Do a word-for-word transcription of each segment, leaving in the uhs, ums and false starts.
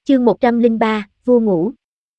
Chương một trăm lẻ ba, vua ngủ.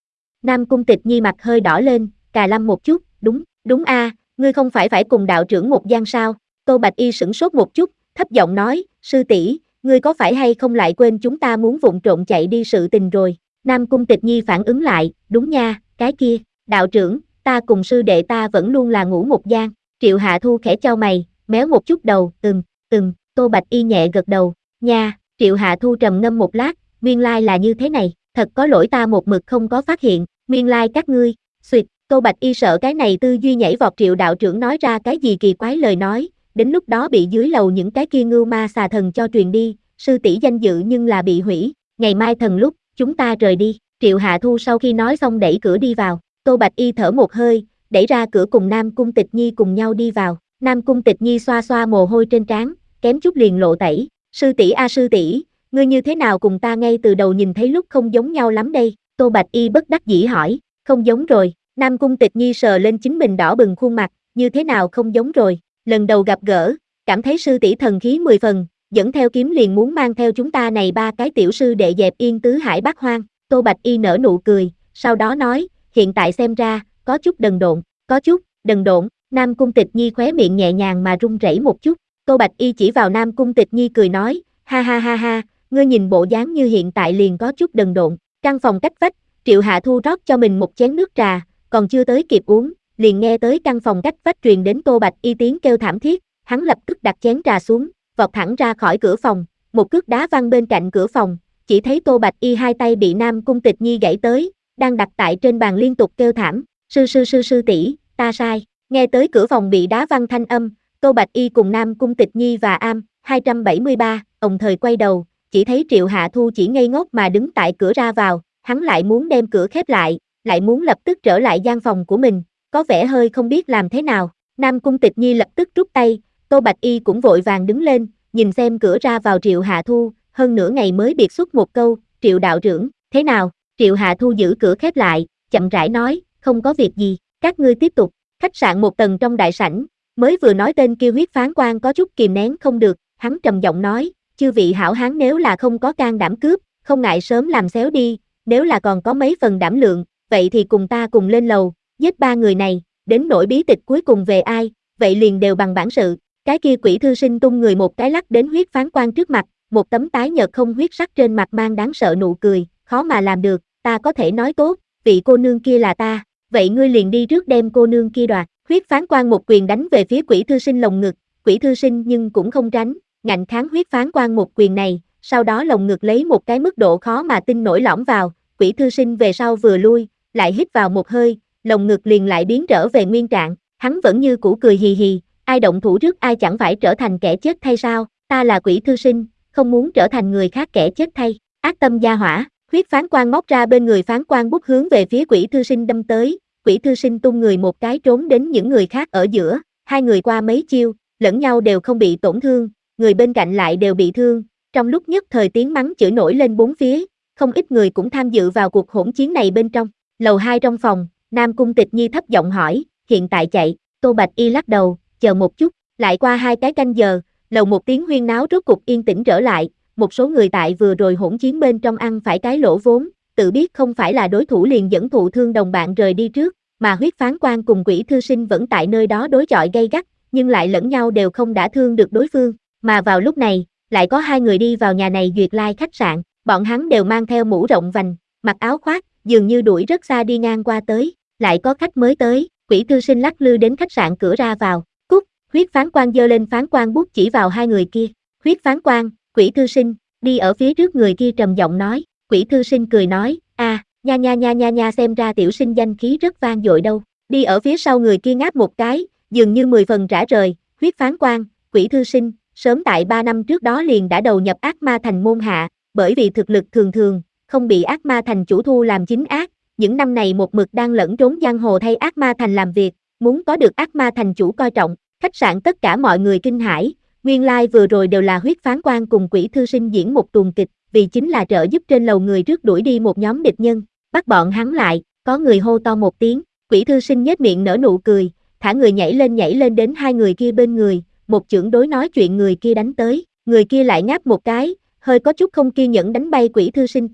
Nam Cung Tịch Nhi mặt hơi đỏ lên, cà lâm một chút, đúng, đúng a, ngươi không phải phải cùng đạo trưởng một gian sao? Tô Bạch Y sửng sốt một chút, thấp giọng nói, sư tỷ, ngươi có phải hay không lại quên chúng ta muốn vụng trộn chạy đi sự tình rồi? Nam Cung Tịch Nhi phản ứng lại, đúng nha, cái kia, đạo trưởng, ta cùng sư đệ ta vẫn luôn là ngủ một gian. Triệu Hạ Thu khẽ chau mày, méo một chút đầu, ừm, ừm, Tô Bạch Y nhẹ gật đầu, nha. Triệu Hạ Thu trầm ngâm một lát, nguyên lai là như thế này, thật có lỗi ta một mực không có phát hiện, nguyên lai các ngươi, xuyệt, Tô Bạch Y sợ cái này tư duy nhảy vọt Triệu đạo trưởng nói ra cái gì kỳ quái lời nói, đến lúc đó bị dưới lầu những cái kia ngưu ma xà thần cho truyền đi, sư tỷ danh dự nhưng là bị hủy, ngày mai thần lúc, chúng ta rời đi. Triệu Hạ Thu sau khi nói xong đẩy cửa đi vào, Tô Bạch Y thở một hơi, đẩy ra cửa cùng Nam Cung Tịch Nhi cùng nhau đi vào, Nam Cung Tịch Nhi xoa xoa mồ hôi trên trán, kém chút liền lộ tẩy, sư tỷ a sư tỷ, ngươi như thế nào cùng ta ngay từ đầu nhìn thấy lúc không giống nhau lắm đây? Tô Bạch Y bất đắc dĩ hỏi, không giống rồi, Nam Cung Tịch Nhi sờ lên chính mình đỏ bừng khuôn mặt, như thế nào không giống rồi, lần đầu gặp gỡ, cảm thấy sư tỷ thần khí mười phần, dẫn theo kiếm liền muốn mang theo chúng ta này ba cái tiểu sư đệ dẹp yên tứ hải bát hoang, Tô Bạch Y nở nụ cười, sau đó nói, hiện tại xem ra, có chút đần độn, có chút, đần độn, Nam Cung Tịch Nhi khóe miệng nhẹ nhàng mà run rẩy một chút, Tô Bạch Y chỉ vào Nam Cung Tịch Nhi cười nói, ha ha ha ha, ngươi nhìn bộ dáng như hiện tại liền có chút đần độn. Căn phòng cách vách, Triệu Hạ Thu rót cho mình một chén nước trà, còn chưa tới kịp uống, liền nghe tới căn phòng cách vách truyền đến Tô Bạch Y tiếng kêu thảm thiết, hắn lập tức đặt chén trà xuống, vọt thẳng ra khỏi cửa phòng, một cước đá văng bên cạnh cửa phòng, chỉ thấy Tô Bạch Y hai tay bị Nam Cung Tịch Nhi gãy tới, đang đặt tại trên bàn liên tục kêu thảm, sư sư sư sư tỷ, ta sai. Nghe tới cửa phòng bị đá văng thanh âm, Tô Bạch Y cùng Nam Cung Tịch Nhi và Am hai trăm bảy mươi ba, đồng thời quay đầu, chỉ thấy Triệu Hạ Thu chỉ ngây ngốc mà đứng tại cửa ra vào, hắn lại muốn đem cửa khép lại, lại muốn lập tức trở lại gian phòng của mình, có vẻ hơi không biết làm thế nào. Nam Cung Tịch Nhi lập tức rút tay, Tô Bạch Y cũng vội vàng đứng lên, nhìn xem cửa ra vào Triệu Hạ Thu, hơn nửa ngày mới biệt xuất một câu, Triệu đạo trưởng, thế nào? Triệu Hạ Thu giữ cửa khép lại, chậm rãi nói, không có việc gì, các ngươi tiếp tục. Khách sạn một tầng trong đại sảnh, mới vừa nói tên kia huyết phán quan có chút kìm nén không được, hắn trầm giọng nói, chư vị hảo hán nếu là không có can đảm cướp, không ngại sớm làm xéo đi, nếu là còn có mấy phần đảm lượng, vậy thì cùng ta cùng lên lầu, giết ba người này, đến nỗi bí tịch cuối cùng về ai, vậy liền đều bằng bản sự. Cái kia quỷ thư sinh tung người một cái lắc đến huyết phán quan trước mặt, một tấm tái nhợt không huyết sắc trên mặt mang đáng sợ nụ cười, khó mà làm được, ta có thể nói tốt, vị cô nương kia là ta, vậy ngươi liền đi trước đem cô nương kia đoạt. Huyết phán quan một quyền đánh về phía quỷ thư sinh lồng ngực, quỷ thư sinh nhưng cũng không tránh, ngạnh kháng huyết phán quan một quyền này, sau đó lồng ngực lấy một cái mức độ khó mà tin nổi lõm vào, quỷ thư sinh về sau vừa lui, lại hít vào một hơi, lồng ngực liền lại biến trở về nguyên trạng, hắn vẫn như cũ cười hì hì, ai động thủ trước ai chẳng phải trở thành kẻ chết thay sao, ta là quỷ thư sinh, không muốn trở thành người khác kẻ chết thay, ác tâm gia hỏa, huyết phán quan móc ra bên người phán quan bút hướng về phía quỷ thư sinh đâm tới. Quỷ thư sinh tung người một cái trốn đến những người khác ở giữa, hai người qua mấy chiêu, lẫn nhau đều không bị tổn thương, người bên cạnh lại đều bị thương, trong lúc nhất thời tiếng mắng chửi nổi lên bốn phía, không ít người cũng tham dự vào cuộc hỗn chiến này bên trong. Lầu hai trong phòng, Nam Cung Tịch Nhi thấp giọng hỏi, hiện tại chạy, Tô Bạch Y lắc đầu, chờ một chút, lại qua hai cái canh giờ, lầu một tiếng huyên náo rốt cục yên tĩnh trở lại, một số người tại vừa rồi hỗn chiến bên trong ăn phải cái lỗ vốn, tự biết không phải là đối thủ liền dẫn thụ thương đồng bạn rời đi trước, mà huyết phán quan cùng quỷ thư sinh vẫn tại nơi đó đối chọi gay gắt, nhưng lại lẫn nhau đều không đả thương được đối phương, mà vào lúc này, lại có hai người đi vào nhà này Duyệt Lai khách sạn, bọn hắn đều mang theo mũ rộng vành, mặc áo khoác, dường như đuổi rất xa đi ngang qua tới, lại có khách mới tới, quỷ thư sinh lắc lư đến khách sạn cửa ra vào, cút, huyết phán quan giơ lên phán quan bút chỉ vào hai người kia, huyết phán quan, quỷ thư sinh, đi ở phía trước người kia trầm giọng nói. Quỷ thư sinh cười nói, a, à, nha nha nha nha nha xem ra tiểu sinh danh khí rất vang dội đâu, đi ở phía sau người kia ngáp một cái, dường như mười phần rã rời, huyết phán quan, quỷ thư sinh, sớm tại ba năm trước đó liền đã đầu nhập ác ma thành môn hạ, bởi vì thực lực thường thường, không bị ác ma thành chủ thu làm chính ác, những năm này một mực đang lẫn trốn giang hồ thay ác ma thành làm việc, muốn có được ác ma thành chủ coi trọng, khách sạn tất cả mọi người kinh hãi, nguyên lai like vừa rồi đều là huyết phán quan cùng quỷ thư sinh diễn một tuồng kịch. Vì chính là trợ giúp trên lầu người rước đuổi đi một nhóm địch nhân, bắt bọn hắn lại, có người hô to một tiếng, quỷ thư sinh nhếch miệng nở nụ cười, thả người nhảy lên nhảy lên đến hai người kia bên người, một chưởng đối nói chuyện người kia đánh tới, người kia lại ngáp một cái, hơi có chút không kiên nhẫn đánh bay quỷ thư sinh tay,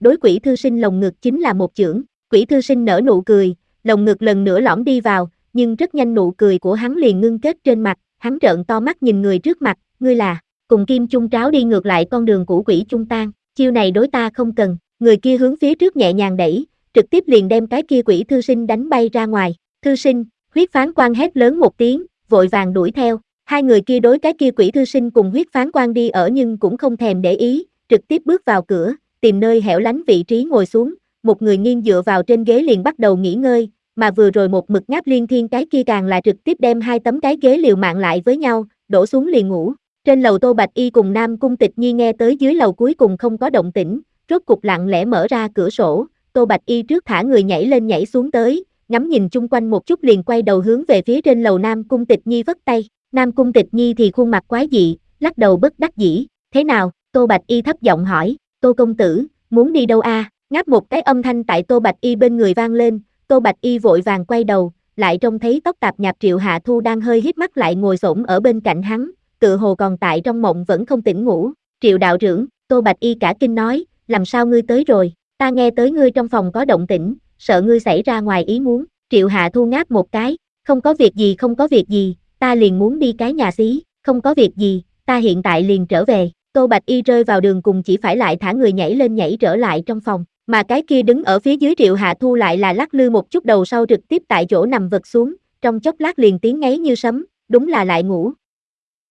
đối Quỷ Thư Sinh lồng ngực chính là một chưởng. Quỷ Thư Sinh nở nụ cười, lồng ngực lần nữa lõm đi vào, nhưng rất nhanh nụ cười của hắn liền ngưng kết trên mặt, hắn trợn to mắt nhìn người trước mặt, ngươi là, cùng Kim Chung Tráo đi ngược lại con đường của Quỷ Chung Tang, chiêu này đối ta không cần, người kia hướng phía trước nhẹ nhàng đẩy, trực tiếp liền đem cái kia Quỷ Thư Sinh đánh bay ra ngoài. Thư Sinh, Huyết Phán Quan hét lớn một tiếng, vội vàng đuổi theo, hai người kia đối cái kia Quỷ Thư Sinh cùng Huyết Phán Quan đi ở nhưng cũng không thèm để ý, trực tiếp bước vào cửa, tìm nơi hẻo lánh vị trí ngồi xuống, một người nghiêng dựa vào trên ghế liền bắt đầu nghỉ ngơi, mà vừa rồi một mực ngáp liên thiên cái kia càng là trực tiếp đem hai tấm cái ghế liều mạng lại với nhau, đổ xuống liền ngủ. Trên lầu Tô Bạch Y cùng Nam Cung Tịch Nhi nghe tới dưới lầu cuối cùng không có động tĩnh, rốt cục lặng lẽ mở ra cửa sổ, Tô Bạch Y trước thả người nhảy lên nhảy xuống tới, ngắm nhìn chung quanh một chút liền quay đầu hướng về phía trên lầu Nam Cung Tịch Nhi vất tay, Nam Cung Tịch Nhi thì khuôn mặt quái dị, lắc đầu bất đắc dĩ, thế nào, Tô Bạch Y thấp giọng hỏi, Tô công tử, muốn đi đâu a? Ngáp một cái âm thanh tại Tô Bạch Y bên người vang lên, Tô Bạch Y vội vàng quay đầu, lại trông thấy tóc tạp nhạp Triệu Hạ Thu đang hơi híp mắt lại ngồi xổm ở bên cạnh hắn, tựa hồ còn tại trong mộng vẫn không tỉnh ngủ. Triệu đạo trưởng, Tô Bạch Y cả kinh nói, làm sao ngươi tới rồi, ta nghe tới ngươi trong phòng có động tĩnh, sợ ngươi xảy ra ngoài ý muốn. Triệu Hạ Thu ngáp một cái, không có việc gì không có việc gì, ta liền muốn đi cái nhà xí, không có việc gì, ta hiện tại liền trở về. Tô Bạch Y rơi vào đường cùng chỉ phải lại thả người nhảy lên nhảy trở lại trong phòng, mà cái kia đứng ở phía dưới Triệu Hạ Thu lại là lắc lư một chút đầu sau trực tiếp tại chỗ nằm vật xuống, trong chốc lát liền tiếng ngáy như sấm, đúng là lại ngủ.